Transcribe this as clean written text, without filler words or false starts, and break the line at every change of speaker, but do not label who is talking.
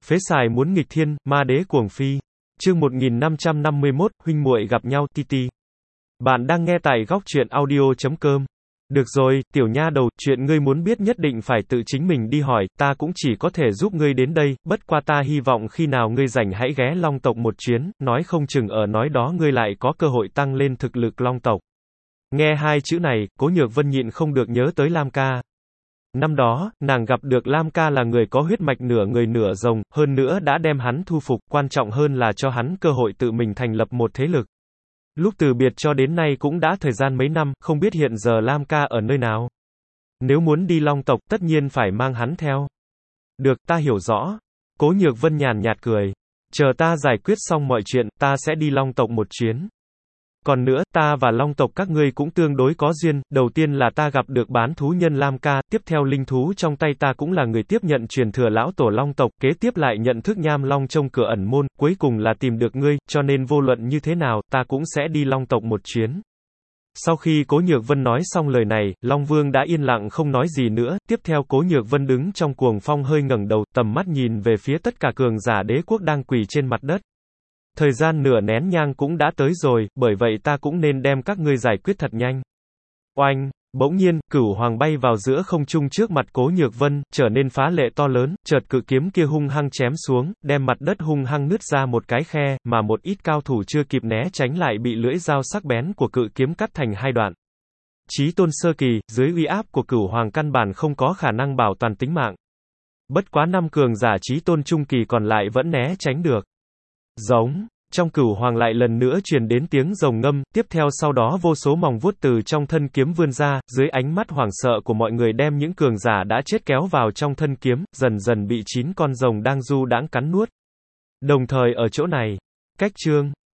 Phế xài muốn nghịch thiên, ma đế cuồng phi. Chương 1551, huynh muội gặp nhau, Titi. Bạn đang nghe tại góc truyện audio.com. Được rồi, tiểu nha đầu, chuyện ngươi muốn biết nhất định phải tự chính mình đi hỏi, ta cũng chỉ có thể giúp ngươi đến đây, bất qua ta hy vọng khi nào ngươi rảnh hãy ghé Long tộc một chuyến, nói không chừng ở nói đó ngươi lại có cơ hội tăng lên thực lực Long tộc. Nghe hai chữ này, Cố Nhược Vân nhịn không được nhớ tới Lam ca. Năm đó, nàng gặp được Lam ca là người có huyết mạch nửa người nửa rồng, hơn nữa đã đem hắn thu phục, quan trọng hơn là cho hắn cơ hội tự mình thành lập một thế lực. Lúc từ biệt cho đến nay cũng đã thời gian mấy năm, không biết hiện giờ Lam ca ở nơi nào. Nếu muốn đi Long tộc, tất nhiên phải mang hắn theo. Được, ta hiểu rõ. Cố Nhược Vân nhàn nhạt cười. Chờ ta giải quyết xong mọi chuyện, ta sẽ đi Long tộc một chuyến. Còn nữa, ta và Long tộc các ngươi cũng tương đối có duyên, đầu tiên là ta gặp được bán thú nhân Lam ca, tiếp theo linh thú trong tay ta cũng là người tiếp nhận truyền thừa lão tổ Long tộc, kế tiếp lại nhận thức Nham Long trong cửa ẩn môn, cuối cùng là tìm được ngươi, cho nên vô luận như thế nào, ta cũng sẽ đi Long tộc một chuyến. Sau khi Cố Nhược Vân nói xong lời này, Long Vương đã yên lặng không nói gì nữa, tiếp theo Cố Nhược Vân đứng trong cuồng phong hơi ngẩng đầu, tầm mắt nhìn về phía tất cả cường giả đế quốc đang quỳ trên mặt đất. Thời gian nửa nén nhang cũng đã tới rồi, bởi vậy ta cũng nên đem các ngươi giải quyết thật nhanh. Oanh! Bỗng nhiên, Cửu Hoàng bay vào giữa không trung trước mặt Cố Nhược Vân, trở nên phá lệ to lớn, chợt cự kiếm kia hung hăng chém xuống, đem mặt đất hung hăng nứt ra một cái khe, mà một ít cao thủ chưa kịp né tránh lại bị lưỡi dao sắc bén của cự kiếm cắt thành hai đoạn. Chí tôn sơ kỳ, dưới uy áp của Cửu Hoàng căn bản không có khả năng bảo toàn tính mạng. Bất quá năm cường giả chí tôn trung kỳ còn lại vẫn né tránh được. Giống. Trong Cửu Hoàng lại lần nữa truyền đến tiếng rồng ngâm, tiếp theo sau đó vô số mòng vuốt từ trong thân kiếm vươn ra, dưới ánh mắt hoảng sợ của mọi người đem những cường giả đã chết kéo vào trong thân kiếm, dần dần bị 9 con rồng đang du đãng cắn nuốt. Đồng thời ở chỗ này, cách chương